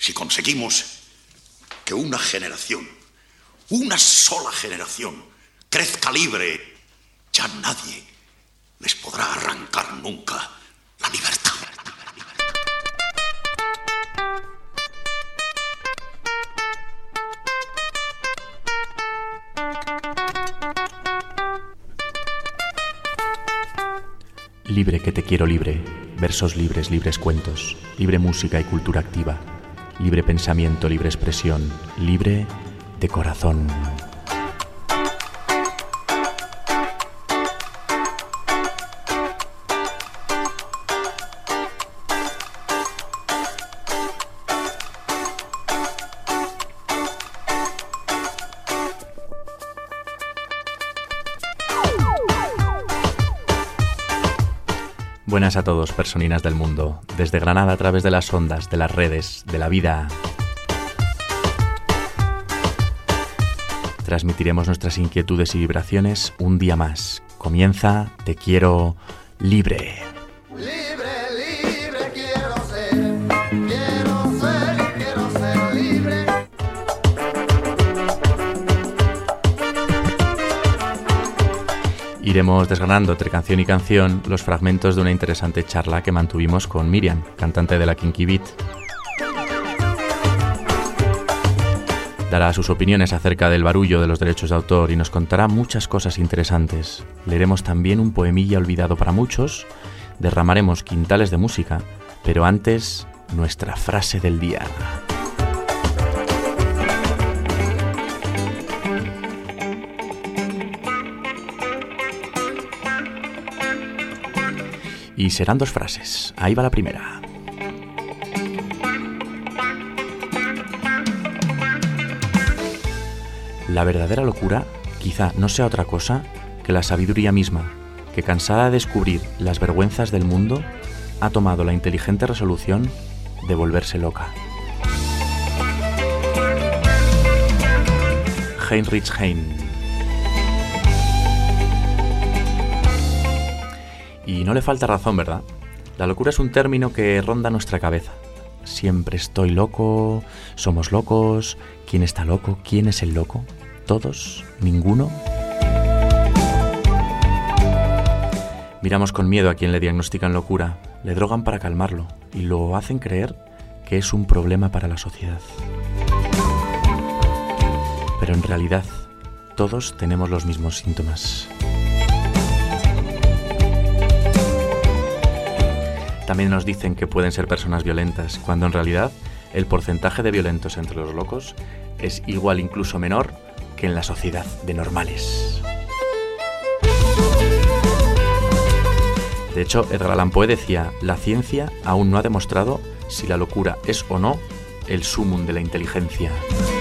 Si conseguimos que una generación, una sola generación, crezca libre, ya nadie les podrá arrancar nunca la libertad. Libre que te quiero libre, versos libres, libres cuentos, libre música y cultura activa, libre pensamiento, libre expresión, libre de corazón. Buenas a todos, personinas del mundo, desde Granada a través de las ondas, de las redes, de la vida. Transmitiremos nuestras inquietudes y vibraciones un día más. Comienza Te Quiero Libre. Iremos desgranando entre canción y canción los fragmentos de una interesante charla que mantuvimos con Miriam, cantante de la Kinky Beat. Dará sus opiniones acerca del barullo de los derechos de autor y nos contará muchas cosas interesantes. Leeremos también un poemilla olvidado para muchos, derramaremos quintales de música, pero antes, nuestra frase del día. Y serán dos frases. Ahí va la primera. La verdadera locura quizá no sea otra cosa que la sabiduría misma, que cansada de descubrir las vergüenzas del mundo, ha tomado la inteligente resolución de volverse loca. Heinrich Heine. Y no le falta razón, ¿verdad? La locura es un término que ronda nuestra cabeza. Siempre estoy loco, somos locos, ¿quién está loco? ¿Quién es el loco? ¿Todos? ¿Ninguno? Miramos con miedo a quien le diagnostican locura, le drogan para calmarlo y lo hacen creer que es un problema para la sociedad. Pero en realidad, todos tenemos los mismos síntomas. También nos dicen que pueden ser personas violentas, cuando en realidad el porcentaje de violentos entre los locos es igual, incluso menor, que en la sociedad de normales. De hecho, Edgar Allan Poe decía: la ciencia aún no ha demostrado si la locura es o no el sumum de la inteligencia.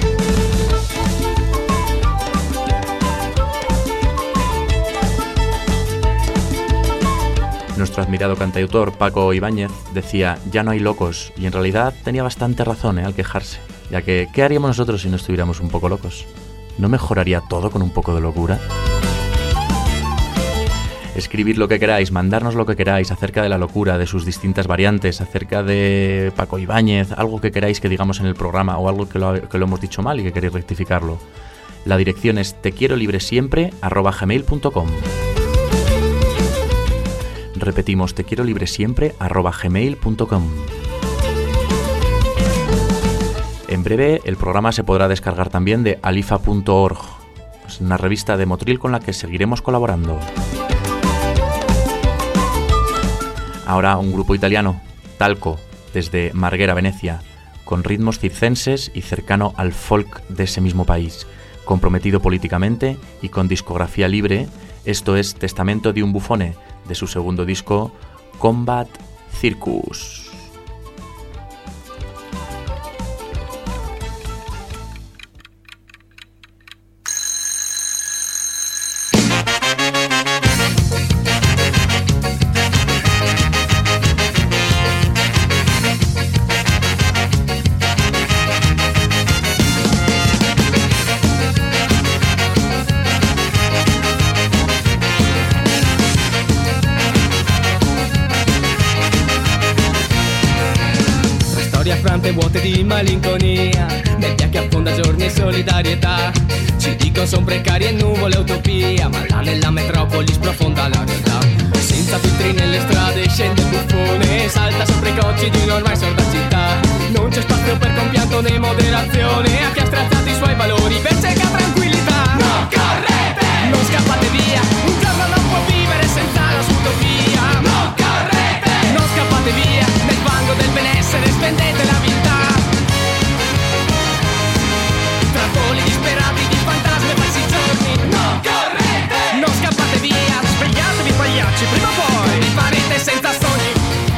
Nuestro admirado cantautor Paco Ibáñez decía: ya no hay locos, y en realidad tenía bastante razón al quejarse, ya que ¿qué haríamos nosotros si no estuviéramos un poco locos? ¿No mejoraría todo con un poco de locura? Escribid lo que queráis, mandarnos lo que queráis acerca de la locura, de sus distintas variantes, acerca de Paco Ibáñez, algo que queráis que digamos en el programa o algo que lo hemos dicho mal y que queréis rectificarlo. La dirección es tequierolibresiempre@gmail.com. Repetimos, tequierolibresiempre@gmail.com. En breve el programa se podrá descargar también de alifa.org. Es una revista de Motril con la que seguiremos colaborando. Ahora un grupo italiano, Talco, desde Marghera, Venecia, con ritmos circenses y cercano al folk de ese mismo país, comprometido políticamente y con discografía libre. Esto es Testamento di un Buffone, de su segundo disco, Combat Circus. di malinconia, nebbia che affonda giorni e solidarietà. Ci dicono son precarie nuvole utopia, ma là nella metropoli sprofonda la realtà. Senza filtri nelle strade scende il buffone, salta sopra i cocci di un'ormai sorda città. Non c'è spazio per compianto né moderazione a chi ha strazzato i suoi valori per cieca tranquillità. No, correte! Non scappate via, un giorno non può vivere senza la sua utopia. No, correte! Non scappate via, nel fango del benessere spendete la vita. Tra voli disperati di fantasmi e falsi giorni. No, correte! Non scappate via, svegliatevi pagliacci, prima o poi vi farete senza sogni.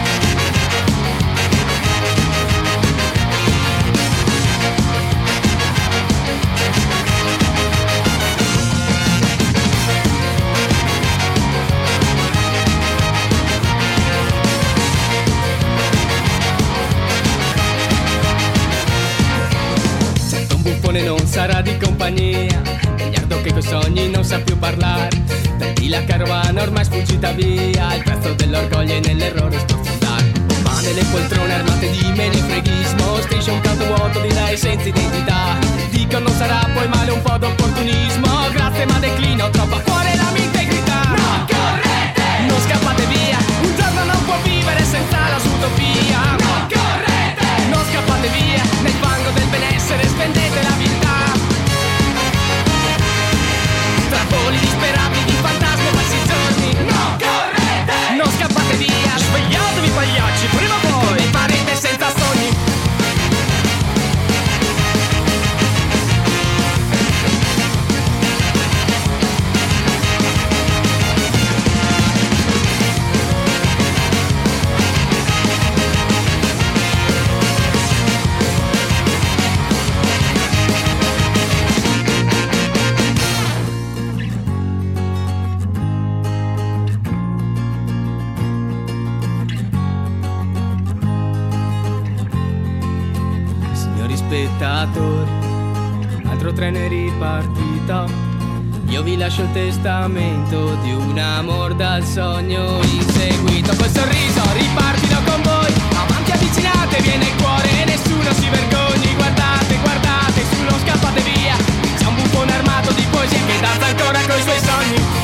Non sarà di compagnia, miliardo che coi sogni non sa più parlare. Per chi la carovana ormai sfuggita via, il prezzo dell'orgoglio è nell'errore sprofondare. Ma nelle poltrone armate di menefreghismo striscia un canto vuoto di lei senza identità. Dico non sarà poi male un po' d'opportunismo, grazie ma declino troppo a cuore la mia integrità. No, correte! Non scappate via, un giorno non può vivere senza la sua utopia. No, correte! Non scappate via, nel fango del benessere spendete la vita. Tra voli disperati di fantasmi e falsi giorni. No, correte! Non scappate via, svegliatevi pagliacci, prima o poi vi farete senza sogni. Altro treno è ripartito, io vi lascio il testamento di un amor dal sogno inseguito. Col sorriso ripartito con voi, avanti avvicinatevi e nel cuore nessuno si vergogni. Guardate, guardate, su non scappate via, c'è un buffone armato di poesia che danza ancora coi suoi sogni.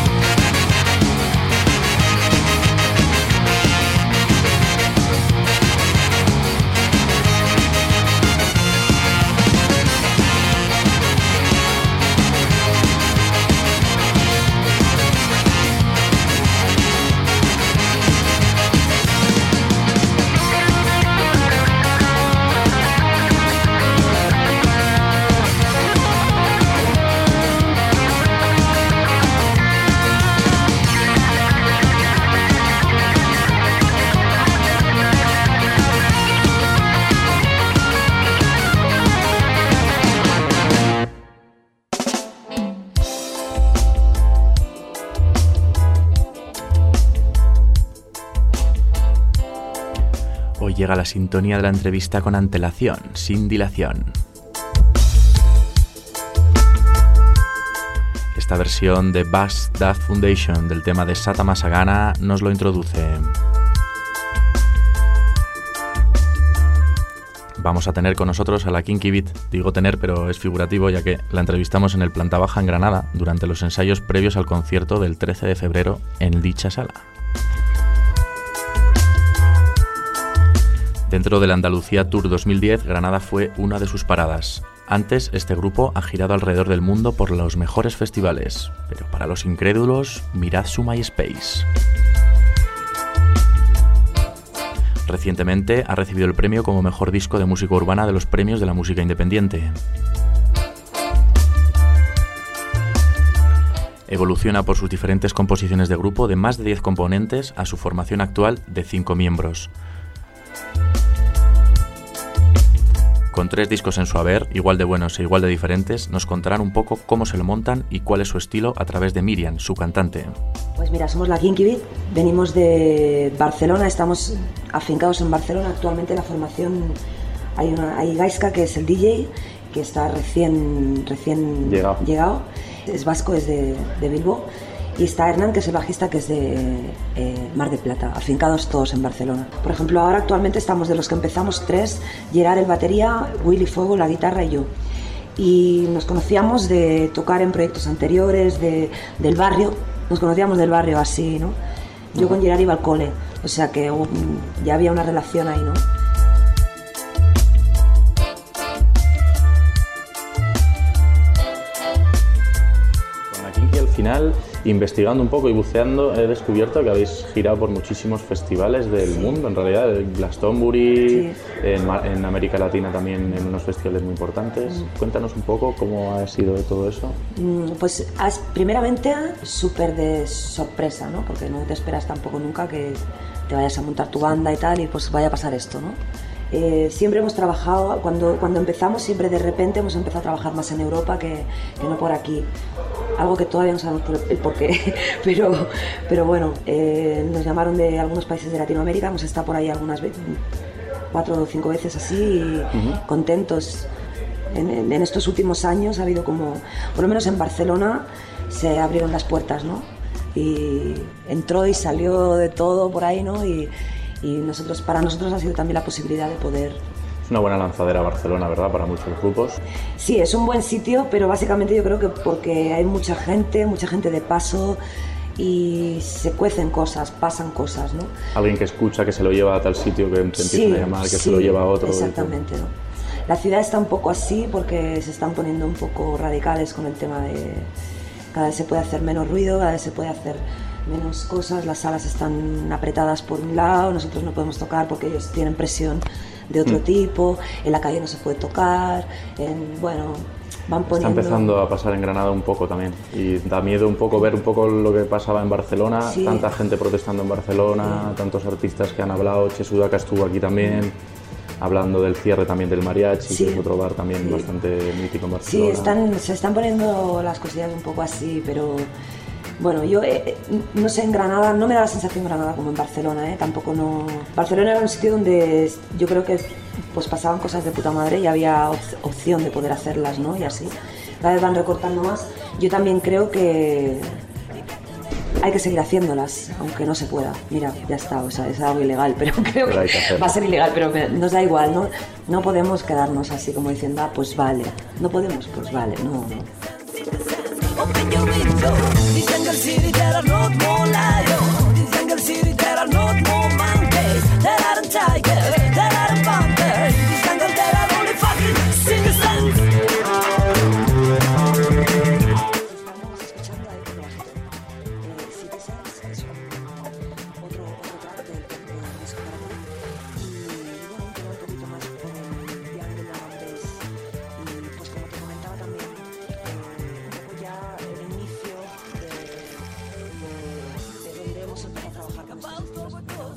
Llega la sintonía de la entrevista con antelación, sin dilación. Esta versión de Bass Death Foundation del tema de Sata Masagana nos lo introduce. Vamos a tener con nosotros a la Kinky Beat. Digo tener, pero es figurativo, ya que la entrevistamos en el Planta Baja en Granada durante los ensayos previos al concierto del 13 de febrero en dicha sala. Dentro del Andalucía Tour 2010, Granada fue una de sus paradas. Antes, este grupo ha girado alrededor del mundo por los mejores festivales, pero para los incrédulos, mirad su MySpace. Recientemente ha recibido el premio como mejor disco de música urbana de los premios de la música independiente. Evoluciona por sus diferentes composiciones de grupo de más de 10 componentes a su formación actual de 5 miembros. Con 3 discos en su haber, igual de buenos e igual de diferentes, nos contarán un poco cómo se lo montan y cuál es su estilo a través de Miriam, su cantante. Pues mira, somos la Kinky Beat, venimos de Barcelona, estamos afincados en Barcelona. Actualmente la formación, hay Gaiska, que es el DJ, que está recién llegado, es vasco, es de Bilbo. Y está Hernán, que es el bajista, que es de Mar de Plata, afincados todos en Barcelona. Por ejemplo, ahora actualmente estamos de los que empezamos 3, Gerard el batería, Willy Fuego la guitarra y yo. Y nos conocíamos de tocar en proyectos anteriores, del barrio, nos conocíamos del barrio así, ¿no? Yo con Gerard iba al cole, o sea que ya había una relación ahí, ¿no? Con la Kinky al final, investigando un poco y buceando, he descubierto que habéis girado por muchísimos festivales del mundo, en realidad, Glastonbury, en América Latina también en unos festivales muy importantes. Cuéntanos un poco cómo ha sido todo eso. Pues primeramente súper de sorpresa, ¿no? Porque no te esperas tampoco nunca que te vayas a montar tu banda y tal y pues vaya a pasar esto, ¿no? Siempre hemos trabajado, cuando empezamos, siempre de repente hemos empezado a trabajar más en Europa que no por aquí. Algo que todavía no sabemos el porqué, pero bueno, nos llamaron de algunos países de Latinoamérica, hemos estado por ahí algunas veces, 4 o 5 veces así, y contentos. En estos últimos años ha habido como, por lo menos en Barcelona, se abrieron las puertas, ¿no? Y entró y salió de todo por ahí, ¿no? Y para nosotros ha sido también la posibilidad de poder... Es una buena lanzadera Barcelona, ¿verdad?, para muchos grupos. Sí, es un buen sitio, pero básicamente yo creo que porque hay mucha gente de paso y se cuecen cosas, pasan cosas, ¿no? Alguien que escucha, que se lo lleva a tal sitio, que te empiezan a llamar, que se lo lleva a otro. Exactamente, ¿no? La ciudad está un poco así porque se están poniendo un poco radicales con el tema de... Cada vez se puede hacer menos ruido, cada vez se puede hacer menos cosas, las salas están apretadas por un lado, nosotros no podemos tocar porque ellos tienen presión de otro tipo, en la calle no se puede tocar, bueno, van poniendo... Está empezando a pasar en Granada un poco también y da miedo un poco ver un poco lo que pasaba en Barcelona, tanta gente protestando en Barcelona, tantos artistas que han hablado, Che Sudaca estuvo aquí también, hablando del cierre también del Mariachi, que es otro bar también bastante mítico en Barcelona. Sí, se están poniendo las cosillas un poco así, pero... Bueno, yo no sé, en Granada no me da la sensación en Granada como en Barcelona, tampoco no... Barcelona era un sitio donde yo creo que pues pasaban cosas de puta madre y había opción de poder hacerlas, ¿no? Y así, cada vez van recortando más. Yo también creo que hay que seguir haciéndolas, aunque no se pueda. Mira, ya está, o sea, es algo ilegal, pero creo que va a ser ilegal, pero nos da igual, ¿no? No podemos quedarnos así como diciendo, pues vale, no podemos, pues vale, no. Open your window. This jungle city, there are not more lions. This jungle city, there are not more monkeys. There aren't tigers, there aren't panthers. This jungle, there are only fucking citizens. Estamos escuchando ahí con Citizens, es otro track del disco para mí. Y bueno, un tema un poquito más con el piano de la Bass. Y pues como te comentaba también, ya el inicio de donde hemos empezado a trabajar con estos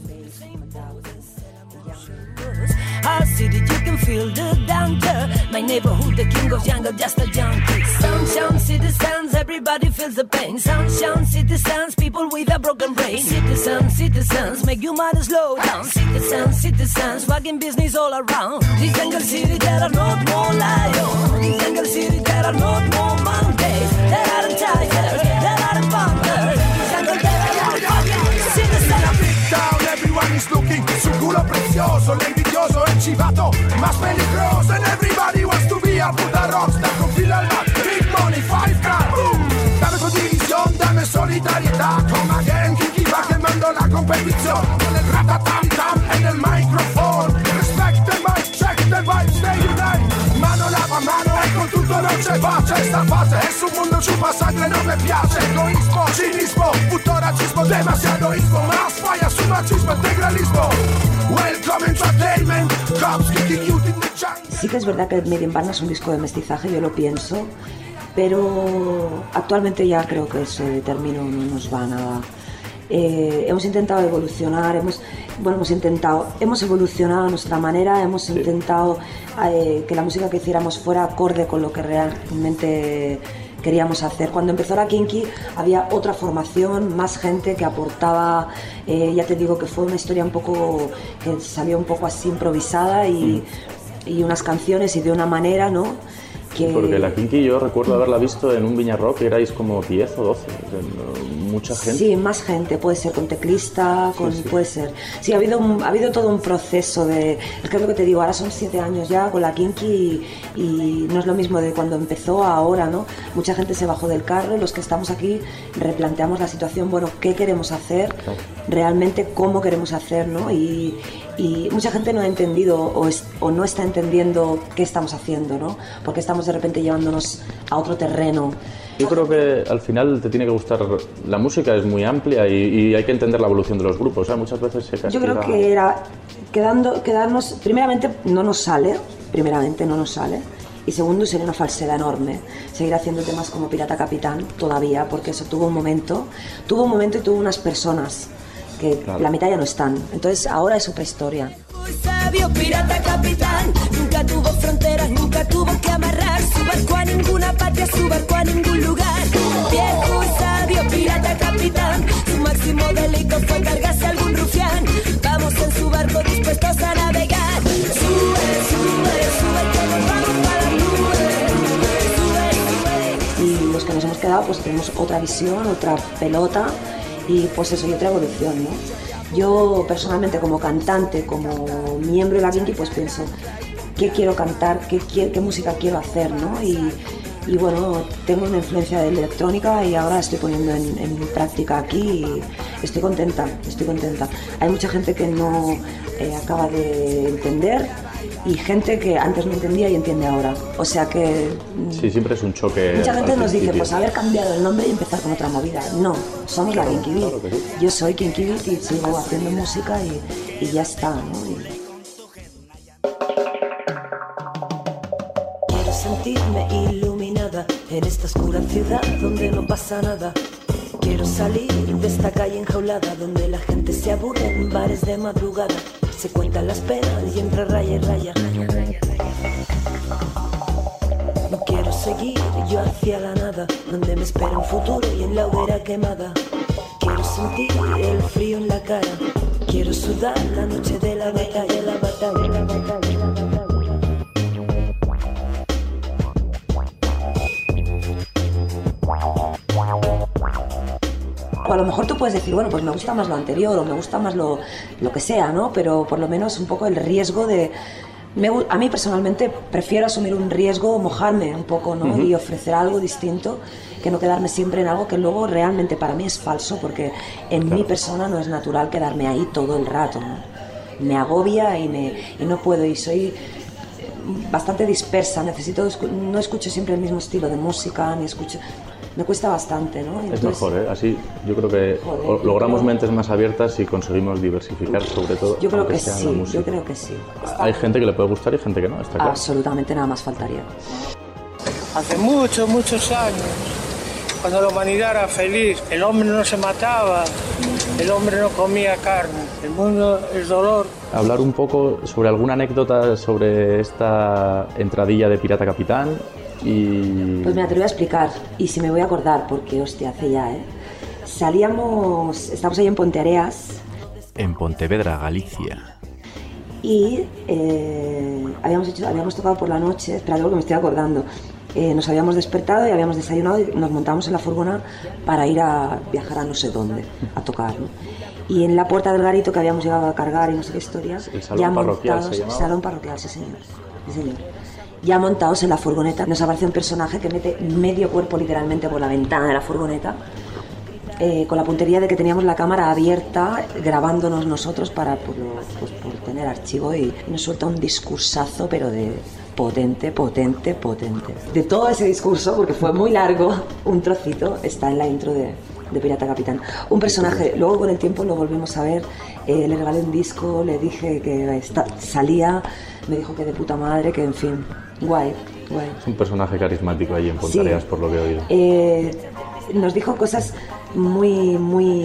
Our city, you can feel the danger. My neighborhood, the king of jungle, just a junkie. Sunshine citizens, everybody feels the pain. Sunshine citizens, people with a broken brain. Citizens, make you mind slow down. Citizens, wagging business all around. This jungle city, there are not more lions. This jungle city, there are not more monkeys. There aren't tigers, there aren't panthers. This jungle, there are fucking citizens. Down, everyone is looking, su culo precioso, el envidioso, el chivato más peligroso. And everybody wants to be a puta rockstar con fila al mar, big money, 5K. Dame condivisión, dame solidariedad. Come again, Kiki va quemando la competición. Con el ratatam-tam en el micrófono. Respect the mic, check the vibe, stay unite. Mano lava mano e con tutto non c'è pace. Esta fase es un mundo chupa sangre, no me piace. Egoísmo, cinismo, puto racismo, demasiado ismo. Más falla su machismo, integralismo. Welcome entertainment, cops kicking you in the jungle. Sí que es verdad que Made in Varna es un disco de mestizaje, yo lo pienso, pero actualmente ya creo que ese término no nos va a nada. Hemos intentado evolucionar, hemos evolucionado a nuestra manera, hemos intentado que la música que hiciéramos fuera acorde con lo que realmente queríamos hacer. Cuando empezó la Kinky había otra formación, más gente que aportaba, ya te digo que fue una historia un poco que salió un poco así improvisada y unas canciones y de una manera, ¿no? Sí, porque la Kinky yo recuerdo haberla visto en un Viña Rock y erais como 10 o 12, mucha gente. Sí, más gente, puede ser con teclista, puede ser. Sí, ha habido todo un proceso de... Es que es lo que te digo, ahora son 7 años ya con la Kinky y no es lo mismo de cuando empezó a ahora, ¿no? Mucha gente se bajó del carro y los que estamos aquí replanteamos la situación, bueno, ¿qué queremos hacer? Claro. Realmente, ¿cómo queremos hacer, ¿no? Y mucha gente no ha entendido o no está entendiendo qué estamos haciendo, ¿no? Porque estamos de repente llevándonos a otro terreno. Yo creo que al final te tiene que gustar, la música es muy amplia y hay que entender la evolución de los grupos, ¿eh? Muchas veces se castiga. Yo creo que era quedarnos, primeramente no nos sale, y segundo sería una falsedad enorme seguir haciendo temas como Pirata Capitán todavía, porque eso tuvo un momento y tuvo unas personas que claro, la mitad ya no están, entonces ahora es otra historia. Muy sabio, pirata capitán, nunca tuvo fronteras, nunca tuvo que amarrar su barco a ninguna patria, su barco a ningún lugar. Viejo y sabio, pirata capitán, su máximo delito fue cargarse a algún rufián. Vamos en su barco dispuestos a navegar. Sube, sube, sube, que nos vamos para la nube. Sube, sube. Y los que nos hemos quedado pues tenemos otra visión, otra pelota y pues eso, y otra evolución, ¿no? Yo personalmente como cantante, como miembro de la Kinky, pues pienso qué quiero cantar, qué música quiero hacer, ¿no? Y bueno, tengo una influencia de electrónica y ahora estoy poniendo en práctica aquí y estoy contenta. Hay mucha gente que no acaba de entender y gente que antes no entendía y entiende ahora. O sea que... Sí, siempre es un choque. Mucha gente nos dice, pues haber cambiado el nombre y empezar con otra movida. No, somos la Kinky Beat. Claro que sí. Yo soy Kinky Beat y sigo haciendo música y ya está, ¿no? Quiero sentirme iluminada en esta oscura ciudad donde no pasa nada. Quiero salir de esta calle enjaulada donde la gente se aburre en bares de madrugada. Se cuentan las penas y entra raya y raya. No quiero seguir yo hacia la nada, donde me espera un futuro y en la hoguera quemada. Quiero sentir el frío en la cara. Quiero sudar la noche de la batalla, la batalla, la batalla, la batalla. O a lo mejor tú puedes decir, bueno, pues me gusta más lo anterior o me gusta más lo que sea, ¿no? Pero por lo menos un poco el riesgo de... A mí personalmente prefiero asumir un riesgo, mojarme un poco, ¿no? Y ofrecer algo distinto, que no quedarme siempre en algo que luego realmente para mí es falso, porque en mi persona no es natural quedarme ahí todo el rato, ¿no? Me agobia y no puedo, y soy bastante dispersa, no escucho siempre el mismo estilo de música, ni escucho... Me cuesta bastante, ¿no? Entonces, es mejor, ¿eh? Así yo creo que logramos mentes más abiertas y conseguimos diversificar sobre todo. Yo creo que sí, yo creo que sí. Hay gente que le puede gustar y gente que no, está claro. Absolutamente, nada más faltaría. Hace muchos, muchos años, cuando la humanidad era feliz, el hombre no se mataba, el hombre no comía carne, el mundo es dolor. Hablar un poco sobre alguna anécdota sobre esta entradilla de Pirata Capitán. Pues mira, te lo voy a explicar, y si me voy a acordar, porque hostia, hace ya, estamos ahí en Ponteareas. En Pontevedra, Galicia. Y habíamos tocado por la noche, espera, algo que me estoy acordando. Nos habíamos despertado y habíamos desayunado y nos montamos en la furgona para ir a viajar a no sé dónde, a tocar, ¿no? Y en la puerta del garito que habíamos llegado a cargar y no sé qué historias, el salón parroquial se llamaba. Salón parroquial, sí señor. Ya montados en la furgoneta, nos aparece un personaje que mete medio cuerpo literalmente por la ventana de la furgoneta, con la puntería de que teníamos la cámara abierta grabándonos nosotros para por tener archivo, y nos suelta un discursazo, pero de potente. De todo ese discurso, porque fue muy largo, un trocito está en la intro de Pirata Capitán. Un personaje, luego con el tiempo lo volvimos a ver, le regalé un disco, le dije que salía, me dijo que de puta madre, que en fin, guay. Es un personaje carismático allí en Ponteareas, sí, por lo que he oído. Nos dijo cosas muy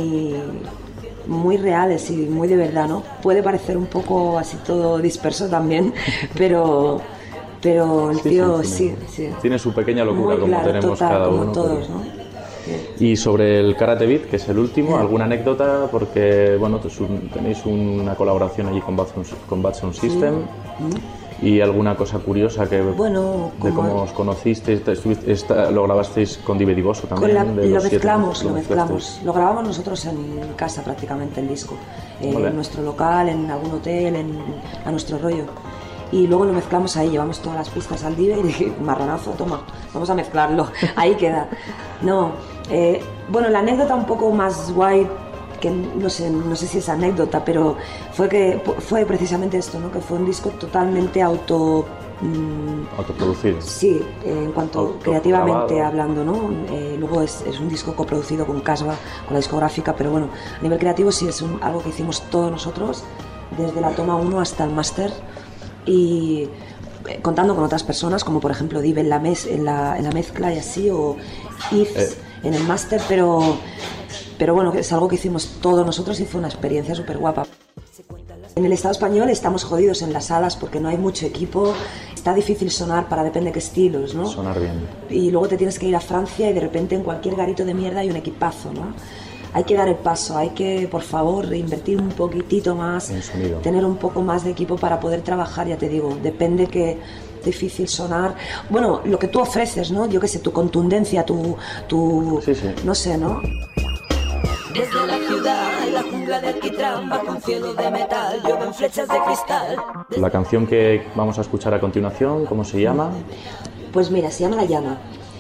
reales y muy de verdad, ¿no? Puede parecer un poco así todo disperso también, pero el tío sí. Tiene su pequeña locura, muy como claro, tenemos total, cada uno. Como todos, ¿no? Y sobre el Karate Beat, que es el último, ¿alguna anécdota? Porque bueno, tenéis una colaboración allí con Bad Sound System. ¿Y alguna cosa curiosa que bueno, de cómo os conocisteis? ¿Lo grabasteis con Dive Divoso también? Lo mezclamos. Lo grabamos nosotros en casa prácticamente, el disco. Vale. En nuestro local, en algún hotel, a nuestro rollo. Y luego lo mezclamos ahí, llevamos todas las pistas al Dive y dije, marronazo, toma, vamos a mezclarlo, ahí queda. No, bueno, la anécdota un poco más guay, que no sé si es anécdota, pero fue precisamente esto, ¿no? Que fue un disco totalmente autoproducido. Sí, en cuanto creativamente hablando, ¿no? Luego es un disco coproducido con Casbah, con la discográfica, pero bueno, a nivel creativo sí es algo que hicimos todos nosotros, desde la toma 1 hasta el máster, y contando con otras personas, como por ejemplo Dive en la mezcla y así, o Yves en el máster, pero bueno, es algo que hicimos todos nosotros y fue una experiencia súper guapa. En el Estado español estamos jodidos en las salas porque no hay mucho equipo, está difícil sonar para depende qué estilos, ¿no? Sonar bien. Y luego te tienes que ir a Francia y de repente en cualquier garito de mierda hay un equipazo, ¿no? Hay que dar el paso, hay que, por favor, invertir un poquitito más, tener un poco más de equipo para poder trabajar, ya te digo, depende qué difícil sonar. Bueno, lo que tú ofreces, ¿no? Yo qué sé, tu contundencia, tu sí. No sé, ¿no? Desde la ciudad, la jungla de alquitrán, bajo un cielo de metal, llueven flechas de cristal. La canción que vamos a escuchar a continuación, ¿cómo se llama? Pues mira, se llama La Llama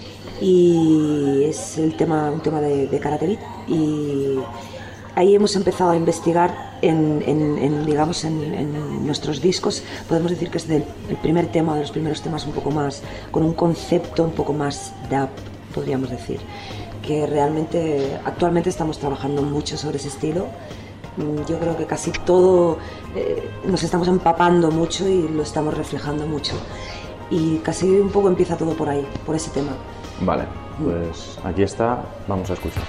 y es un tema de Karate Beat, y ahí hemos empezado a investigar en nuestros discos. Podemos decir que es el primer tema, de los primeros temas un poco más, con un concepto un poco más dub, podríamos decir, que realmente actualmente estamos trabajando mucho sobre ese estilo. Yo creo que casi todo nos estamos empapando mucho y lo estamos reflejando mucho, y casi un poco empieza todo por ahí, por ese tema. Vale, pues aquí está, vamos a escucharlo.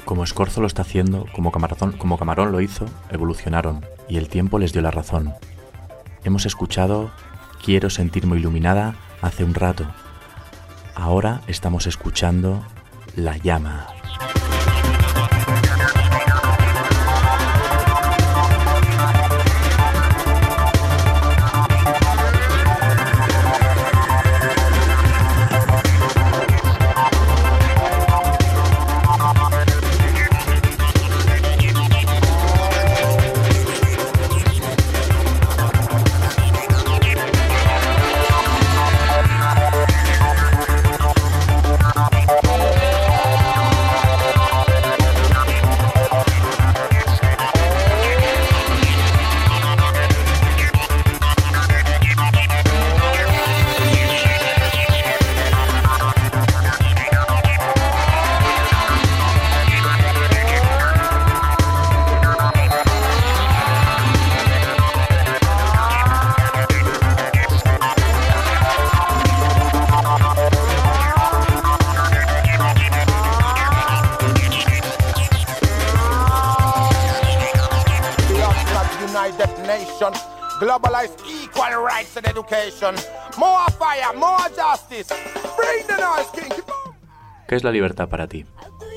Como Scorzo lo está haciendo, como Camarón lo hizo, evolucionaron y el tiempo les dio la razón. Hemos escuchado Quiero sentirme iluminada hace un rato. Ahora estamos escuchando La llama. Globalized equal rights and education. More fire, more justice. Bring the noise, king. ¿Qué es la libertad para ti?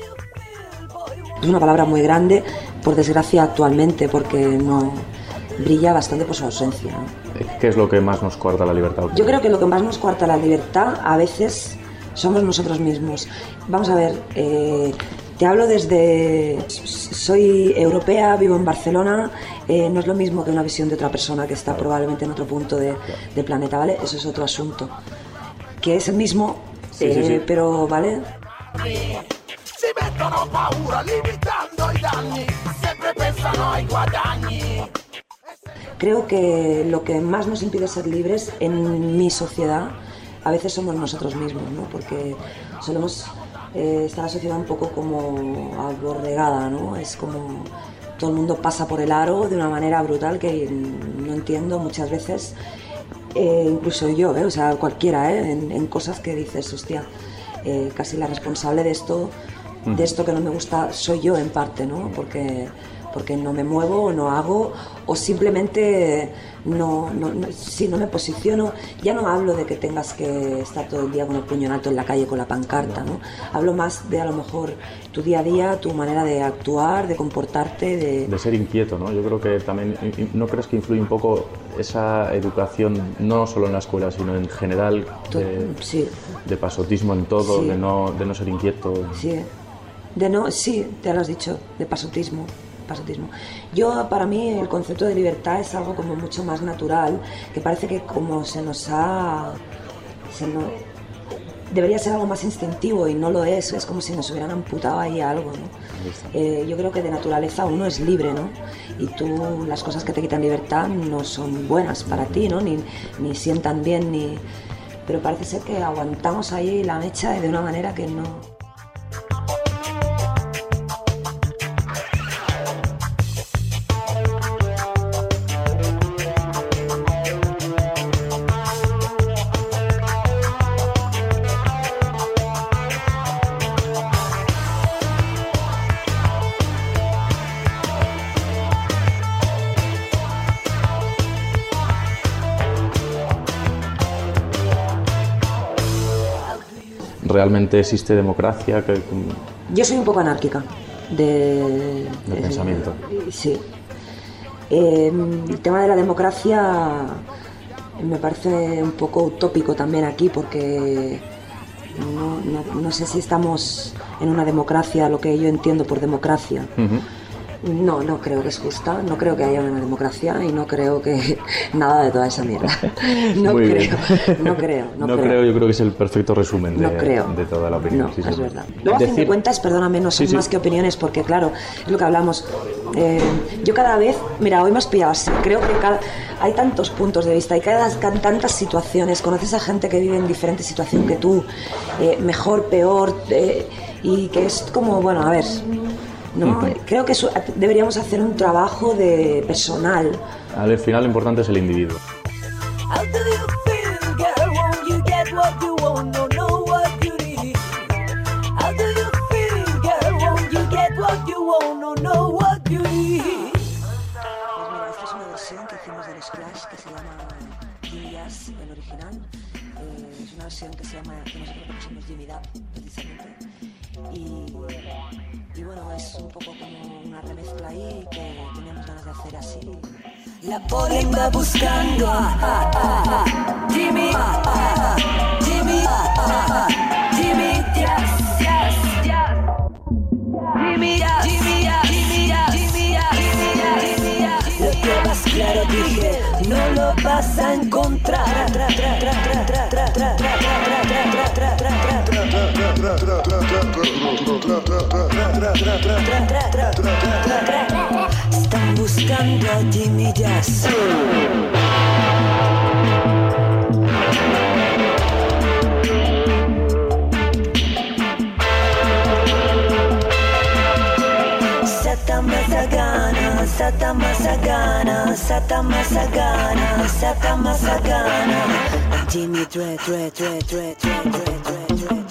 Es una palabra muy grande, por desgracia actualmente, porque no brilla bastante por su ausencia, ¿no? ¿Qué es lo que más nos coarta la libertad? Yo creo que lo que más nos coarta la libertad a veces somos nosotros mismos. Vamos a ver, te hablo desde... Soy europea, vivo en Barcelona, no es lo mismo que una visión de otra persona que está probablemente en otro punto del planeta, ¿vale? Eso es otro asunto. Que es el mismo, sí. Pero, ¿vale? Si mettono paura limitando i danni, sempre pensano ai guadagni. Creo que lo que más nos impide ser libres en mi sociedad a veces somos nosotros mismos, ¿no? Porque solemos... está la sociedad un poco como aborregada, ¿no? Es como todo el mundo pasa por el aro de una manera brutal que no entiendo muchas veces, incluso yo, o sea, cualquiera, en cosas que dices, hostia, casi la responsable de esto que no me gusta soy yo en parte, ¿no? Porque no me muevo o no hago o simplemente no me posiciono. Ya no hablo de que tengas que estar todo el día con el puño en alto en la calle con la pancarta, ¿no? Hablo más de a lo mejor tu día a día, tu manera de actuar, de comportarte, de ser inquieto, ¿no? Yo creo que también, ¿no crees que influye un poco esa educación, no solo en la escuela, sino en general, de pasotismo en todo, sí. de no ser inquieto? Sí, te lo has dicho, de pasotismo. Yo, para mí, el concepto de libertad es algo como mucho más natural, que parece que como debería ser algo más instintivo y no lo es como si nos hubieran amputado ahí algo, ¿no? Yo creo que de naturaleza uno es libre, ¿no? Y tú, las cosas que te quitan libertad no son buenas para ti, ¿no? Ni sientan bien, pero parece ser que aguantamos ahí la mecha de una manera que no... ¿Realmente existe democracia? Yo soy un poco anárquica de pensamiento. Sí. El tema de la democracia me parece un poco utópico también aquí, porque no sé si estamos en una democracia, lo que yo entiendo por democracia. No creo que es justa, no creo que haya una democracia y no creo que nada de toda esa mierda. No creo, yo creo que es el perfecto resumen de toda la opinión. No, es verdad. Luego, a fin de cuentas, perdóname, no son más que opiniones, porque claro, es lo que hablamos. Yo cada vez, mira, hoy me has pillado así, creo que hay tantos puntos de vista, hay tantas situaciones, conoces a gente que vive en diferente situación que tú, mejor, peor, y que es como, bueno, a ver... ¿no? Creo que deberíamos hacer un trabajo de personal. Al final lo importante es el individuo. wanna know what you need. Pues mira, esta es una versión que hicimos de los Clash que se llama Jimmy Jazz, el original. Es una versión que se llama, que nosotros pusimos Jimmy Dab, precisamente. Y bueno, es un poco como una remezcla ahí que teníamos ganas de hacer así. La poli va buscando Jimmy, Jimmy, Jimmy Jazz, Jazz, Jazz. Jimmy Jazz, Jimmy Jazz, Jimmy Jazz, Jimmy Jazz, Jimmy Jazz, Jimmy Jazz. Lo que más claro dije, no lo vas a encontrar. Están buscando a Jimmy Jazz. Satamasagana, Satamasagana, Satamasagana, Satamasagana. Jimmy Dre, Dre, Dre, Dre, Dre, Dre, Dre,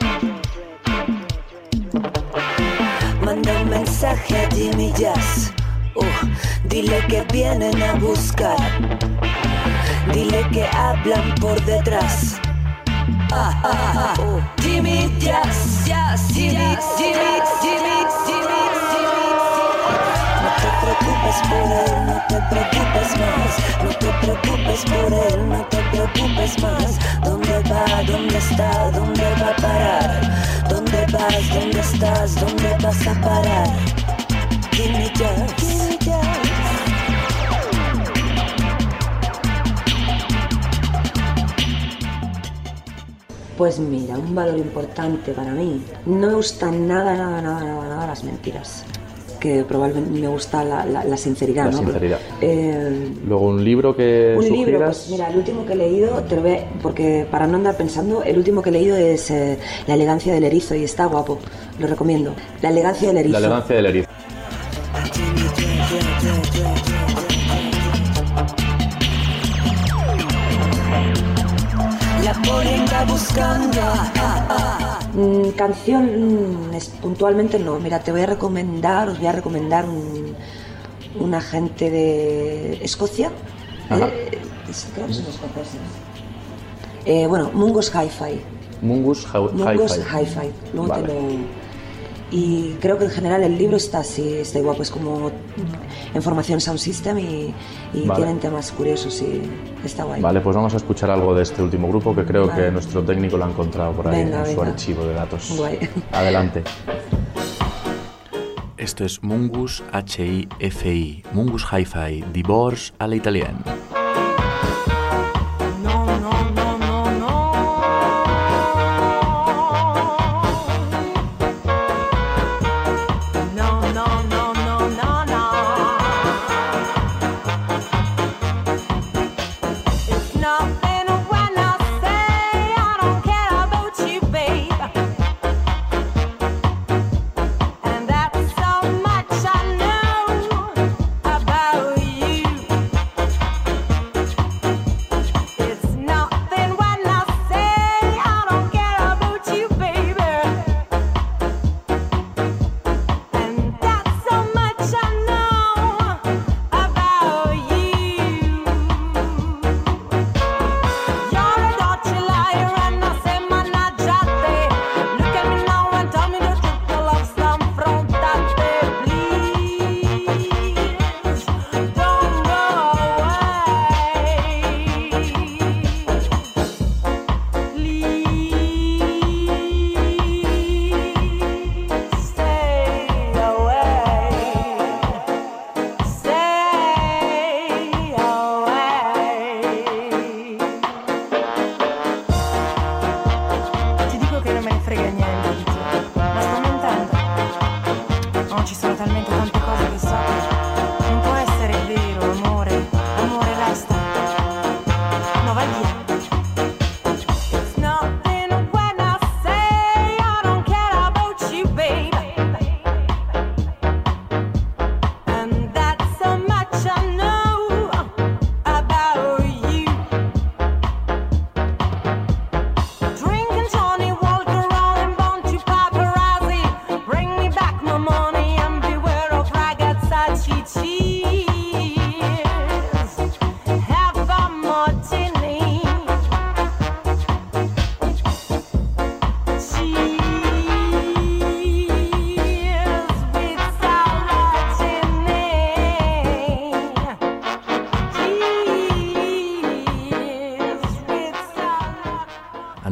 Dre. Manda un mensaje a Jimmy Jazz. Dile que vienen a buscar. Dile que hablan por detrás. Jimmy Jazz, Jazz, Jimmy, Jimmy, Jimmy, Jimmy. No te preocupes por él, no te preocupes más. No te preocupes por él, no te preocupes más. ¿Dónde va? ¿Dónde está? ¿Dónde va a parar? ¿Dónde vas? ¿Dónde estás? ¿Dónde vas a parar? Jimmy Jazz, Jimmy Jazz. Pues mira, un valor importante para mí. No me gustan nada las mentiras. Que probablemente me gusta la sinceridad, la ¿no? sinceridad. Luego un libro que un sugieras. Libro, pues mira, el último que he leído, te lo voy porque para no andar pensando, el último que he leído es La elegancia del erizo y está guapo, lo recomiendo. La elegancia del erizo. La elegancia del erizo. La polinga buscando. Canción puntualmente no. Mira, os voy a recomendar un agente de Escocia. Creo que son escoceses. Bueno, Mungo's Hi-Fi. Mungo's Hi-Fi. Luego vale. te lo... Y creo que en general el libro está así, está guapo, es como en formación Sound System y vale. Tienen temas curiosos y está guay. Vale, pues vamos a escuchar algo de este último grupo que creo que nuestro técnico lo ha encontrado por ahí en su archivo de datos. Guay. Adelante. Esto es Mungo's Hi-Fi, Mungo's Hi-Fi, Divorce a la italiana. About you.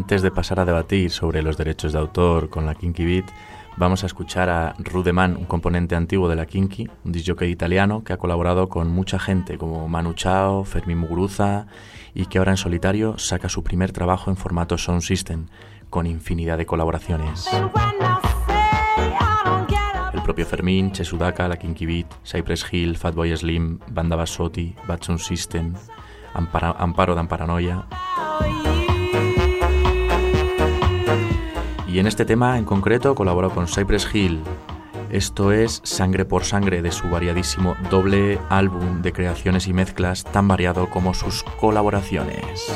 antes de pasar a debatir sobre los derechos de autor con la Kinky Beat, vamos a escuchar a Rudeman, un componente antiguo de la Kinky, un disc-jockey italiano que ha colaborado con mucha gente como Manu Chao, Fermín Muguruza y que ahora en solitario saca su primer trabajo en formato Sound System, con infinidad de colaboraciones. El propio Fermín, Chesudaka, la Kinky Beat, Cypress Hill, Fatboy Slim, Banda Bassotti, Bad Sound System, Amparo Dan Paranoia. Y en este tema en concreto colaboró con Cypress Hill. Esto es Sangre por Sangre, de su variadísimo doble álbum de creaciones y mezclas, tan variado como sus colaboraciones.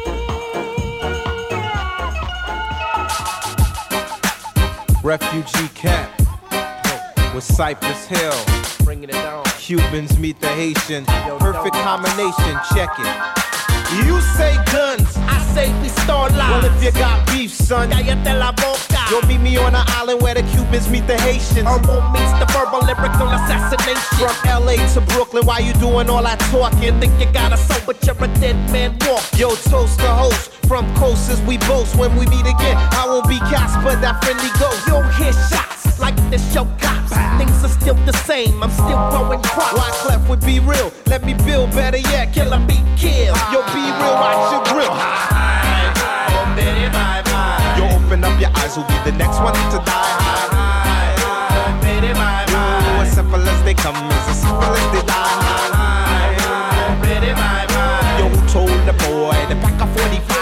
Refugee camp with Cypress Hill. Bringing it down. Cubans meet the Haitians. Perfect combination. Check it. You say guns, I say we start lives. Well, if you got beef, son, cállate la boca. You'll meet me on an island where the Cubans meet the Haitians. Herbal meets the verbal lyrical assassination. From LA to Brooklyn, why you doing all that talking? Think you got a soul, but you're a dead man walk. Yo, toast the host. From coast as we boast when we meet again. I won't be Casper, that friendly ghost. You'll hear shots like the show cops. Things are still the same, I'm still growing crops. Why Clef would be real? Let me build, better yet, killer be killed. Yo, be real, watch your grill. Yo, open up your eyes, who'll be the next one to die? Ooh, as simple as they come, as simple as they die. Yo, who told the boy to pack a 45?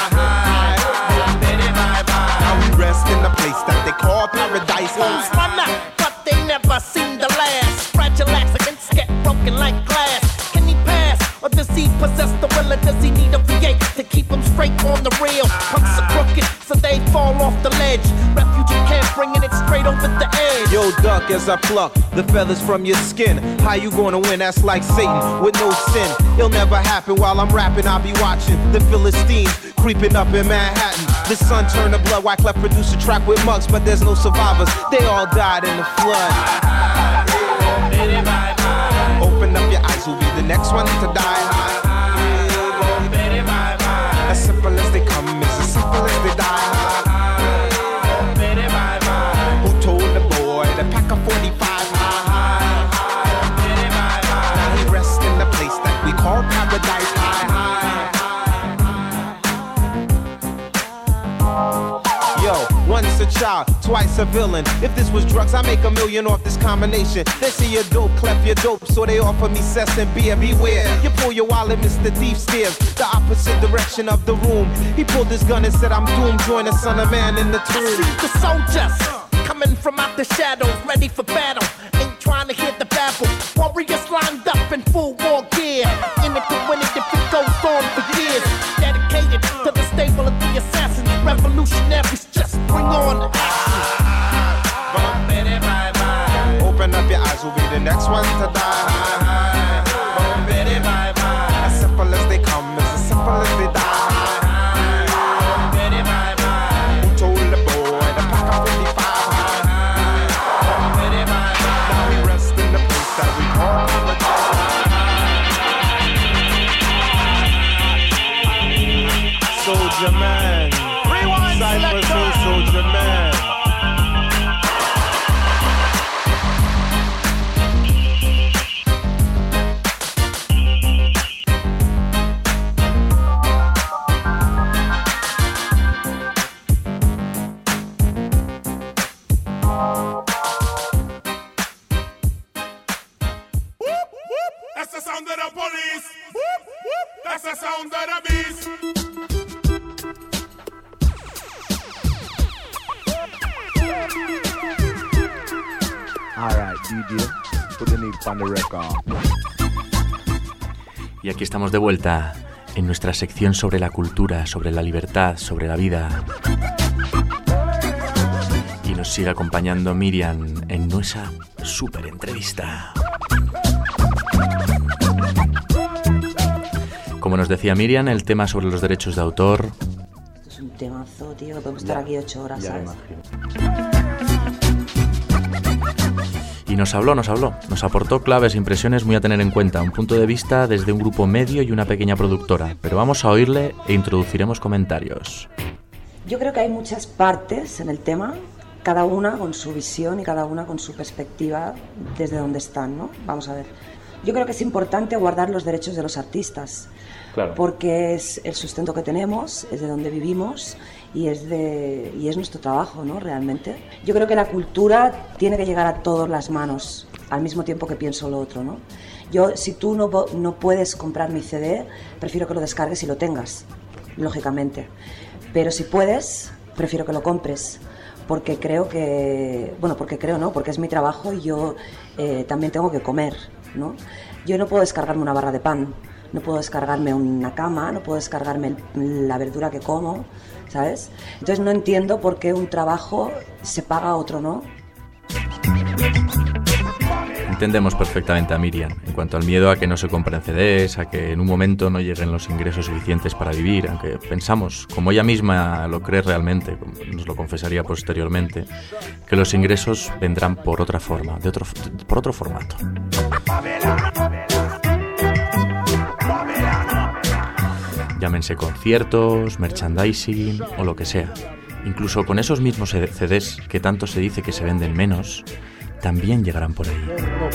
Now we rest in the place that they call paradise. Who's run out, but they never seem to last. Fragile acts against get broken like glass. Can he pass, or does he possess the will, or does he need a V8 to keep him straight on the rail? Punks are crooked, so they fall off the ledge. Refugee camp bringing it straight over the edge. Yo, duck as I pluck the feathers from your skin. How you gonna win? That's like Satan with no sin. It'll never happen while I'm rapping. I'll be watching the Philistines creeping up in Manhattan. The sun turned to blood. Wyclef produced a track with mugs, but there's no survivors. They all died in the flood. Open up your eyes, who'll be the next one to die? As simple as they come, it's as simple as they die. Who told the boy to pack a 45? Now he rests in the place that we call paradise. Yo, once a child, twice a villain. If this was drugs, I make $1 million off this combination. They say you're dope, Clef, you're dope, so they offer me cess and beer. Beware, you pull your wallet, Mr. Thief stares the opposite direction of the room. He pulled his gun and said, I'm doomed. Join the son of man in the tomb. I see the soldiers coming from out the shadows, ready for battle. Ain't trying to hear the babble. Warriors lined up in full war gear. In it to win it if it goes on for years. Dedicated to the stable of the assassins. Revolutionaries, just bring on the action. Open up your eyes, who'll be the next one to die? As simple as they come, as simple as they die. Who told the boy to pack a 45? Now we rest in the place that we call paradise. Soldier man, Cypress Hill, soldier man. That's the sound of the police. That's the sound of the beast. Alright, DJ, put the need on the record. Y aquí estamos de vuelta en nuestra sección sobre la cultura, sobre la libertad, sobre la vida. Y nos sigue acompañando Miriam en nuestra súper entrevista. Como nos decía Miriam, el tema sobre los derechos de autor. Esto es un temazo, tío, que podemos estar aquí 8 horas, ¿sabes? Y nos aportó claves e impresiones muy a tener en cuenta, un punto de vista desde un grupo medio y una pequeña productora, pero vamos a oírle e introduciremos comentarios. Yo creo que hay muchas partes en el tema, cada una con su visión y cada una con su perspectiva desde donde están, ¿no? Vamos a ver. Yo creo que es importante guardar los derechos de los artistas, claro, porque es el sustento que tenemos, es de donde vivimos y es nuestro trabajo, ¿no? Realmente. Yo creo que la cultura tiene que llegar a todas las manos, al mismo tiempo que pienso lo otro, ¿no? Yo, si tú no puedes comprar mi CD, prefiero que lo descargues y lo tengas, lógicamente. Pero si puedes, prefiero que lo compres, porque creo que... Bueno, porque creo no, porque es mi trabajo y yo también tengo que comer, ¿no? Yo no puedo descargarme una barra de pan, no puedo descargarme una cama, no puedo descargarme la verdura que como, ¿sabes? Entonces no entiendo por qué un trabajo se paga a otro no. Entendemos perfectamente a Miriam en cuanto al miedo a que no se compren CDs, a que en un momento no lleguen los ingresos suficientes para vivir, aunque pensamos, como ella misma lo cree realmente, nos lo confesaría posteriormente, que los ingresos vendrán por otra forma, por otro formato. Llámense conciertos, merchandising o lo que sea. Incluso con esos mismos CDs que tanto se dice que se venden menos, también llegarán por ahí.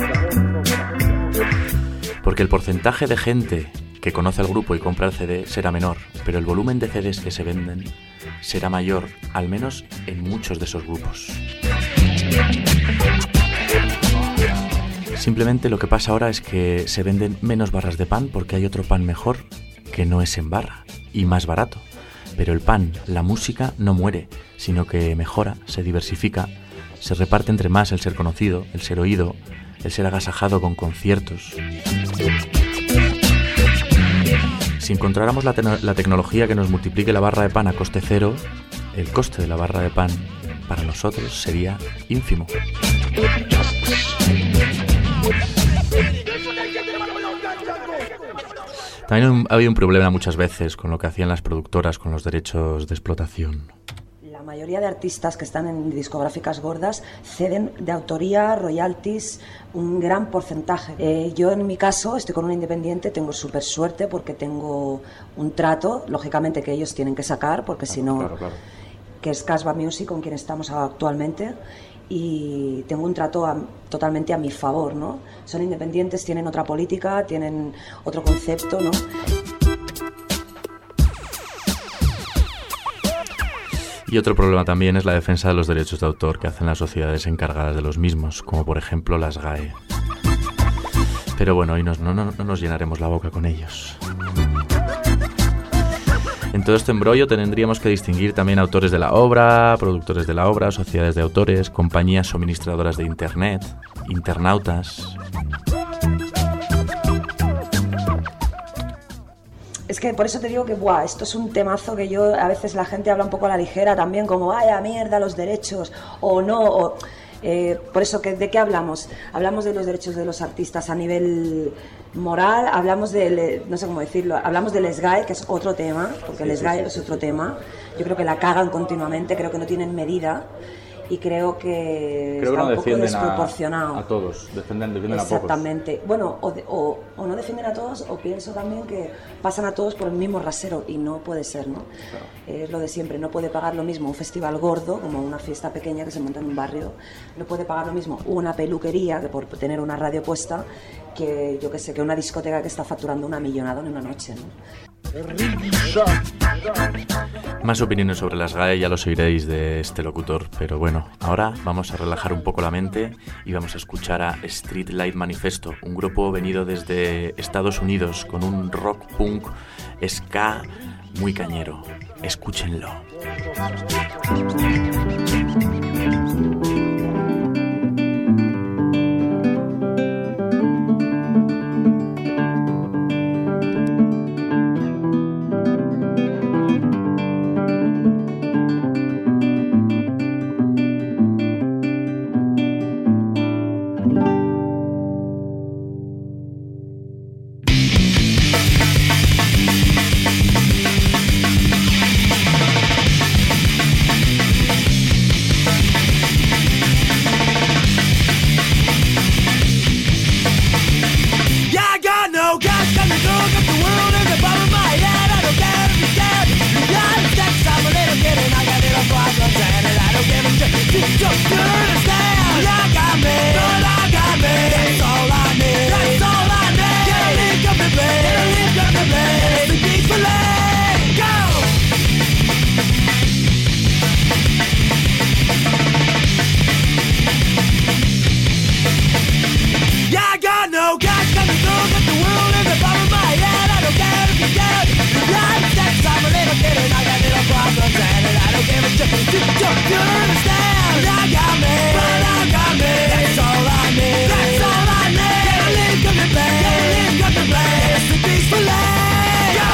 Porque el porcentaje de gente que conoce al grupo y compra el CD será menor, pero el volumen de CDs que se venden será mayor, al menos en muchos de esos grupos. Simplemente lo que pasa ahora es que se venden menos barras de pan porque hay otro pan mejor que no es en barra y más barato. Pero el pan, la música, no muere, sino que mejora, se diversifica, se reparte entre más el ser conocido, el ser oído, el ser agasajado con conciertos. Si encontráramos la tecnología que nos multiplique la barra de pan a coste cero, el coste de la barra de pan para nosotros sería ínfimo. También ha habido un problema muchas veces con lo que hacían las productoras con los derechos de explotación. La mayoría de artistas que están en discográficas gordas ceden de autoría, royalties, un gran porcentaje. Yo en mi caso estoy con una independiente, tengo súper suerte porque tengo un trato, lógicamente que ellos tienen que sacar, porque si no, claro. Que es Casbah Music con quien estamos actualmente, y tengo un trato totalmente a mi favor, ¿no? Son independientes, tienen otra política, tienen otro concepto, ¿no? Y otro problema también es la defensa de los derechos de autor que hacen las sociedades encargadas de los mismos, como por ejemplo las GAE. Pero bueno, hoy no nos llenaremos la boca con ellos. En todo este embrollo tendríamos que distinguir también autores de la obra, productores de la obra, sociedades de autores, compañías suministradoras de internet, internautas. Es que por eso te digo que esto es un temazo que yo, a veces la gente habla un poco a la ligera también, como vaya mierda los derechos, o no, por eso, ¿de qué hablamos? Hablamos de los derechos de los artistas a nivel moral, hablamos de, no sé cómo decirlo, hablamos del SGAE, que es otro tema, porque el SGAE es otro tema. Yo creo que la cagan continuamente, creo que no tienen medida y creo que está no un poco desproporcionado. A todos, defienden a pocos. Exactamente. Bueno, o no defienden a todos, o pienso también que pasan a todos por el mismo rasero y no puede ser, ¿no? Claro. Es lo de siempre, no puede pagar lo mismo un festival gordo como una fiesta pequeña que se monta en un barrio, no puede pagar lo mismo una peluquería que por tener una radio puesta que, yo qué sé, que una discoteca que está facturando una millonada en una noche, ¿no? Más opiniones sobre las GAE ya los oiréis de este locutor, pero bueno, ahora vamos a relajar un poco la mente y vamos a escuchar a Street Light Manifesto, un grupo venido desde Estados Unidos con un rock punk ska muy cañero. Escúchenlo. You understand? I got me, but I got me. That's all I need. That's all I need. Gotta leave, got to play. Gotta leave, got to play. It's the peaceful life. Go.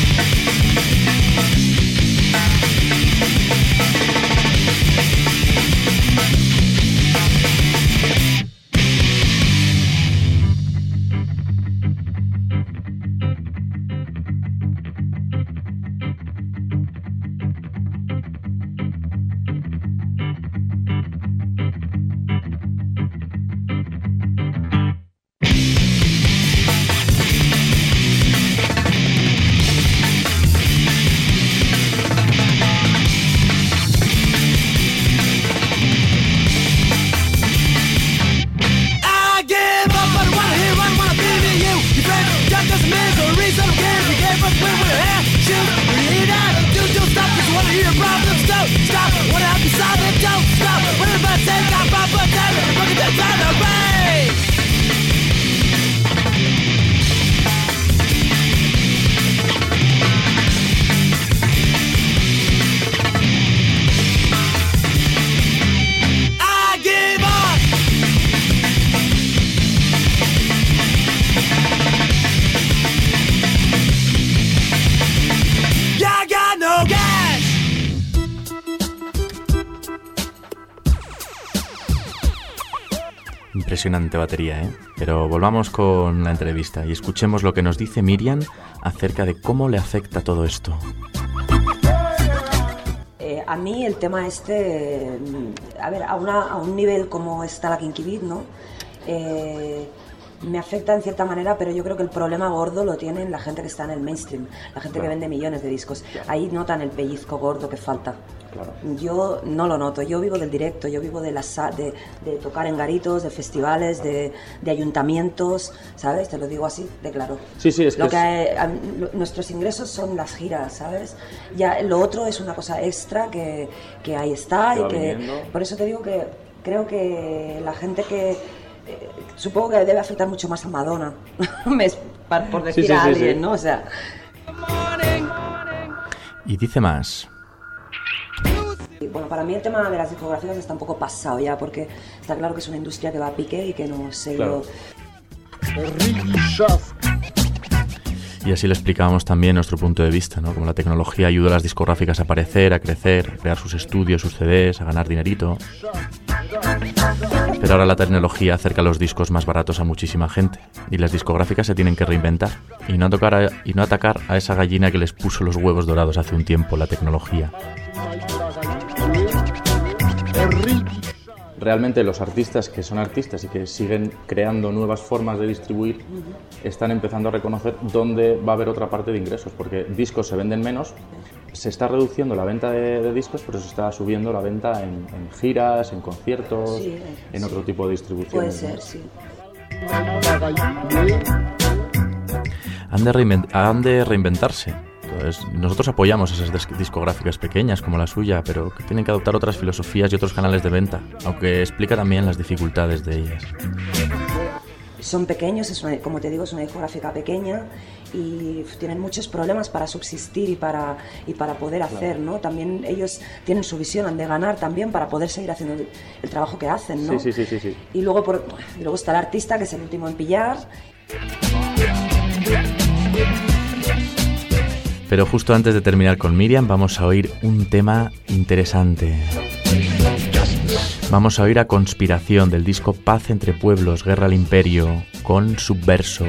Impresionante batería, ¿eh? Pero volvamos con la entrevista y escuchemos lo que nos dice Miriam acerca de cómo le afecta todo esto. A mí el tema este, a ver, a un nivel como está la Kinky Beat, ¿no? Me afecta en cierta manera, pero yo creo que el problema gordo lo tienen la gente que está en el mainstream, la gente que vende millones de discos. Ahí notan el pellizco gordo que falta. Claro. Yo no lo noto, yo vivo del directo, yo vivo de tocar en garitos, de festivales, de ayuntamientos, ¿sabes? Te lo digo así, de claro. Sí, es que nuestros ingresos son las giras, ¿sabes? Ya lo otro es una cosa extra que ahí está y que viniendo. Por eso te digo que creo que la gente que supongo que debe afectar mucho más a Madonna, por decir a alguien, ¿no? O sea. Y dice más. Bueno, para mí el tema de las discográficas está un poco pasado ya, porque está claro que es una industria que va a pique y que no sé yo. Y así le explicábamos también nuestro punto de vista, ¿no? Como la tecnología ayuda a las discográficas a aparecer, a crecer, a crear sus estudios, sus CDs, a ganar dinerito. Pero ahora la tecnología acerca los discos más baratos a muchísima gente y las discográficas se tienen que reinventar y no atacar a esa gallina que les puso los huevos dorados hace un tiempo, la tecnología. Realmente los artistas que son artistas y que siguen creando nuevas formas de distribuir están empezando a reconocer dónde va a haber otra parte de ingresos, porque discos se venden menos, se está reduciendo la venta de discos, pero se está subiendo la venta en giras, en conciertos, en otro tipo de distribución. Puede ser, sí. Han de reinventarse. Entonces, nosotros apoyamos esas discográficas pequeñas como la suya, pero que tienen que adoptar otras filosofías y otros canales de venta, aunque explica también las dificultades de ellas. Son pequeños, como te digo, es una discográfica pequeña y tienen muchos problemas para subsistir y para poder hacer, ¿no? También ellos tienen su visión, han de ganar también para poder seguir haciendo el trabajo que hacen, ¿no? Sí. Y luego está el artista, que es el último en pillar. Pero justo antes de terminar con Miriam, vamos a oír un tema interesante. Vamos a oír a Conspiración, del disco Paz entre Pueblos, Guerra al Imperio, con Subverso.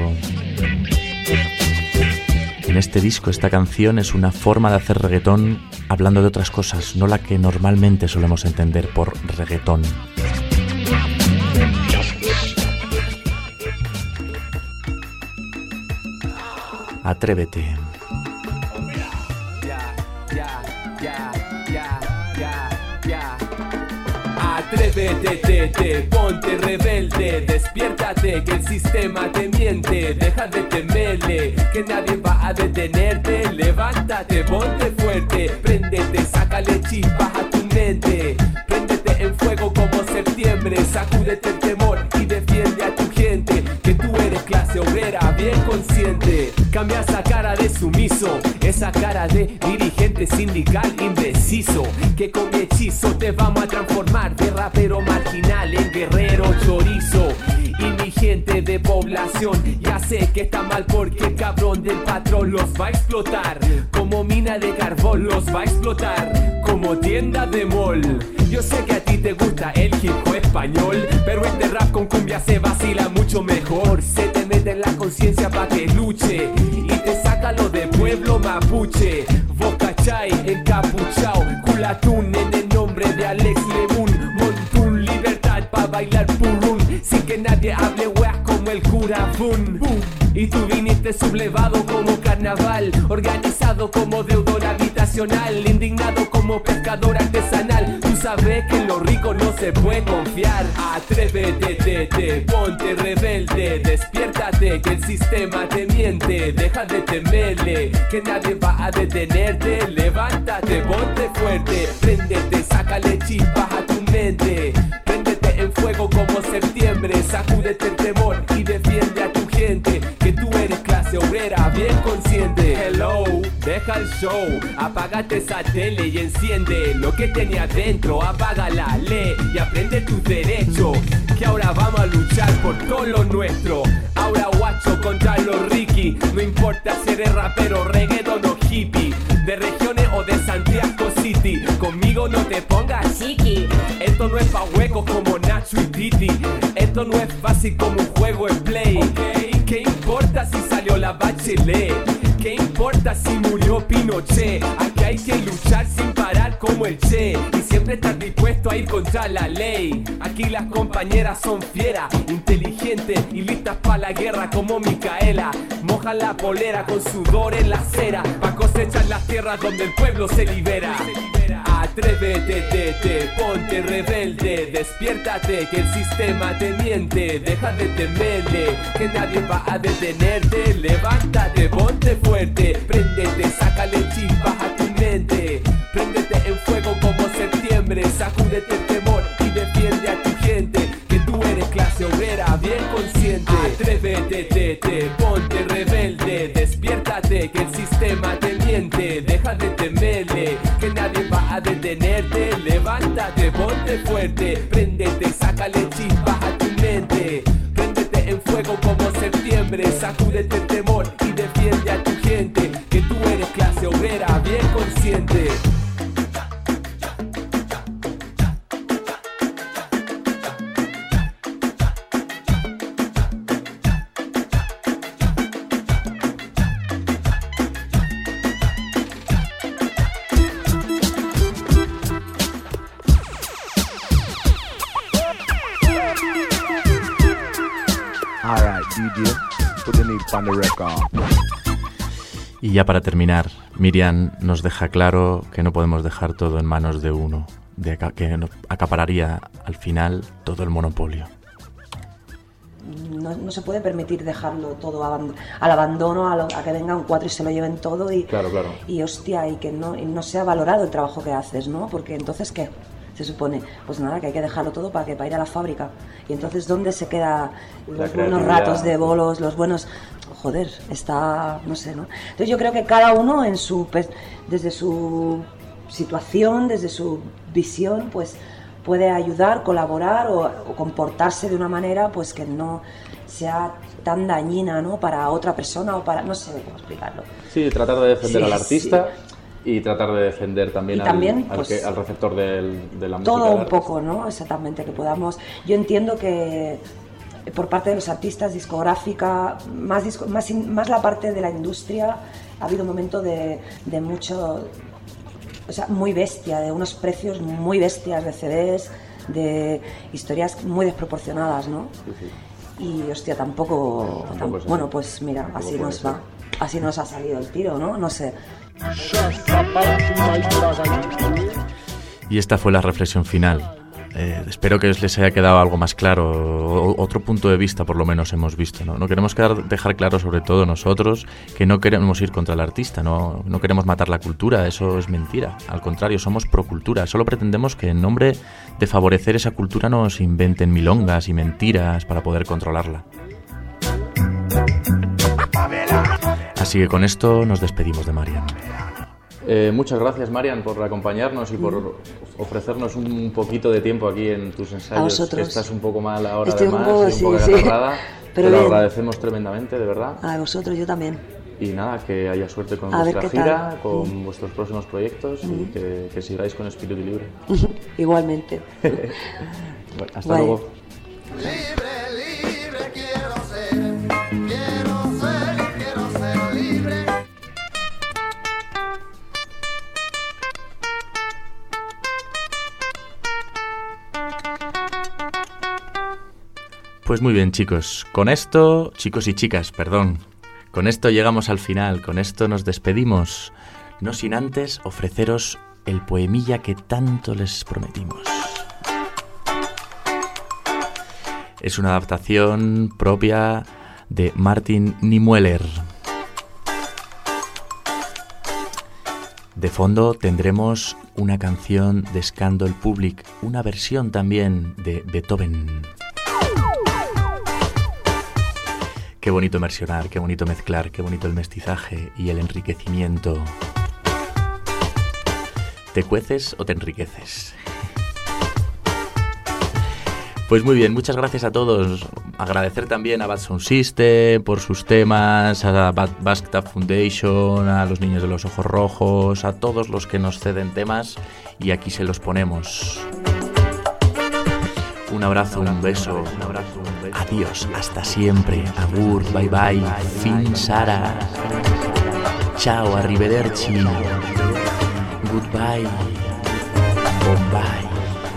En este disco, esta canción es una forma de hacer reggaetón hablando de otras cosas, no la que normalmente solemos entender por reggaetón. Atrévete. Atrévete, ponte rebelde, despiértate que el sistema te miente, deja de temerle, que nadie va a detenerte, levántate, ponte fuerte, préndete, sácale chispas a tu mente, préndete en fuego como septiembre, sacúdete el temor y defiende a tu gente, que tú eres clase obrera bien consciente, Cambia esa cara de sumiso, esa cara de dirigente sindical indeciso, que con mi hechizo te vamos a transformar de rapero marginal en guerrero chorizo. Y mi gente de población ya sé que está mal porque el cabrón del patrón los va a explotar. Como mina de carbón los va a explotar, como tienda de mall. Yo sé que a ti te gusta el hip hop español, pero este rap con cumbia se vacila mucho mejor. Se te mete en la conciencia pa' que luche y te saca lo de pueblo mapuche. Vos cachai, encapuchao, culatún en el nombre de Alex Lemun. Montún, libertad pa' bailar purrún, sin que nadie hable weas como el cura Fun. Y tú viniste sublevado como carnaval, organizado como deudor habitacional, indignado como pescador artesanal. Tú sabes que en lo rico no se puede confiar. Atrévete, ponte rebelde, despiértate que el sistema te miente. Deja de temerle, que nadie va a detenerte. Levántate, ponte fuerte, préndete, sácale chispas a tu mente. Préndete en fuego como septiembre, sacúdete el temor y defiende a tu gente. Que tú eres clase obrera bien consciente. Hello, deja el show, apágate esa tele y enciende lo que tenía dentro, apágala, lee y aprende tus derechos. Que ahora vamos a luchar por todo lo nuestro. Ahora guacho contra los Ricky, no importa si eres rapero, reggaeton o hippie, de regiones o de Santiago City, conmigo no te pongas chiqui. Esto no es pa' huecos como Nacho y Titi, esto no es fácil como un juego en play. ¿Qué importa si salió la Bachelet? ¿Qué importa si murió Pinochet? Aquí hay que luchar sin parar como el Che y siempre estar dispuesto a ir contra la ley. Aquí las compañeras son fieras, inteligentes y listas para la guerra como Micaela. Mojan la polera con sudor en la acera pa' cosechar las tierras donde el pueblo se libera. Atrévete, ponte rebelde, despiértate que el sistema te miente. Deja de temerle, que nadie va a detenerte. Levántate, ponte fuerte, préndete, sácale chispas a tu mente. Préndete en fuego como septiembre, sacúdete el temor y defiende a tu gente. Que tú eres clase obrera bien consciente. Atrévete, ponte rebelde, despiértate que el sistema te miente. Deja de temerle, que nadie va a detenerte. Levántate, ponte fuerte, préndete, sácale chispas a tu mente. Préndete en fuego como septiembre, sacúdete el temor y defiende a tu gente. Que tú eres clase obrera bien consciente. Y ya para terminar, Miriam nos deja claro que no podemos dejar todo en manos de uno, que acapararía al final todo el monopolio. No se puede permitir dejarlo todo al abandono, a que vengan cuatro y se lo lleven todo y, claro. Y hostia, y que no sea valorado el trabajo que haces, ¿no? Porque entonces, ¿qué? Se supone, pues nada, que hay que dejarlo todo para ir a la fábrica. Y entonces, ¿dónde se quedan los buenos ratos de bolos, los buenos...? Joder, está... no sé, ¿no? Entonces yo creo que cada uno desde su situación, desde su visión, pues puede ayudar, colaborar o comportarse de una manera pues que no sea tan dañina, ¿no? Para otra persona o para... no sé cómo explicarlo. Sí, tratar de defender al artista... Sí. Y tratar de defender también, al receptor de la música. Todo un poco, ¿no? Exactamente, que podamos... Yo entiendo que por parte de los artistas, discográfica, más la parte de la industria, ha habido un momento de mucho... O sea, muy bestia, de unos precios muy bestias de CDs, de historias muy desproporcionadas, ¿no? Sí. Y, hostia, tampoco bueno, pues mira, así nos va. Así nos ha salido el tiro, ¿no? No sé. Y esta fue la reflexión final. Espero que les haya quedado algo más claro, otro punto de vista por lo menos hemos visto, ¿no? No queremos dejar claro, sobre todo nosotros, que no queremos ir contra el artista, no queremos matar la cultura, eso es mentira. Al contrario, somos pro cultura, solo pretendemos que en nombre de favorecer esa cultura nos inventen milongas y mentiras para poder controlarla. Así que con esto nos despedimos de Marian. Muchas gracias, Marian, por acompañarnos y por ofrecernos un poquito de tiempo aquí en tus ensayos. A vosotros. Que estás un poco mal ahora, Estoy además, un poco acatarrada, pero lo bien. agradecemos tremendamente, de verdad. A vosotros, yo también. Y nada, que haya suerte con A ver vuestra qué gira, tal. con vuestros próximos proyectos y que sigáis con espíritu libre. Igualmente. Bueno, hasta Bye. luego. Pues muy bien, chicos. Con esto, chicos y chicas, perdón. Con esto llegamos al final, con esto nos despedimos. No sin antes ofreceros el poemilla que tanto les prometimos. Es una adaptación propia de Martin Niemöller. De fondo tendremos una canción de Scandal Public, una versión también de Beethoven. Qué bonito versionar, qué bonito mezclar, qué bonito el mestizaje y el enriquecimiento. ¿Te cueces o te enriqueces? Pues muy bien, muchas gracias a todos. Agradecer también a Bad Sound System por sus temas, a Basque Foundation, a los Niños de los Ojos Rojos, a todos los que nos ceden temas y aquí se los ponemos. Un abrazo, un beso, adiós, hasta siempre, agur, bye bye, fins ara, ciao, arrivederci, goodbye, bombay.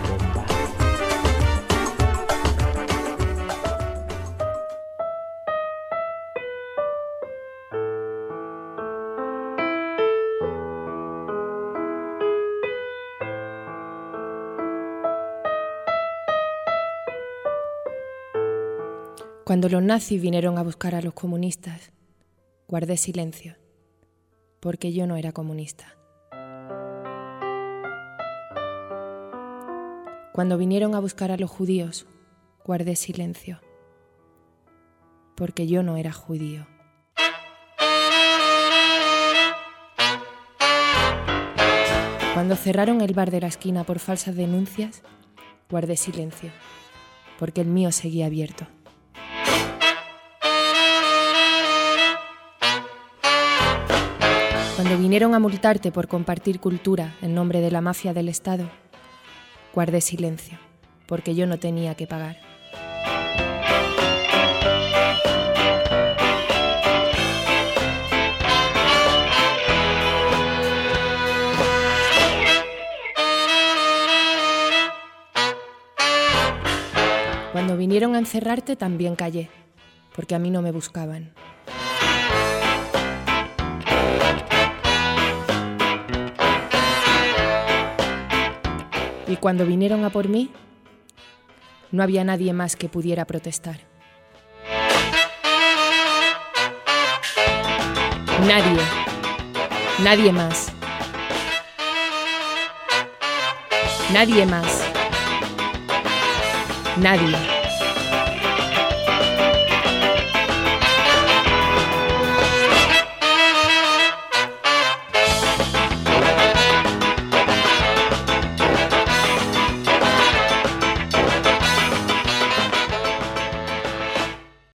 Cuando los nazis vinieron a buscar a los comunistas, guardé silencio, porque yo no era comunista. Cuando vinieron a buscar a los judíos, guardé silencio, porque yo no era judío. Cuando cerraron el bar de la esquina por falsas denuncias, guardé silencio, porque el mío seguía abierto. Cuando vinieron a multarte por compartir cultura en nombre de la mafia del Estado, guardé silencio, porque yo no tenía que pagar. Cuando vinieron a encerrarte también callé, porque a mí no me buscaban. Y cuando vinieron a por mí, no había nadie más que pudiera protestar. Nadie más. Nadie más. Nadie.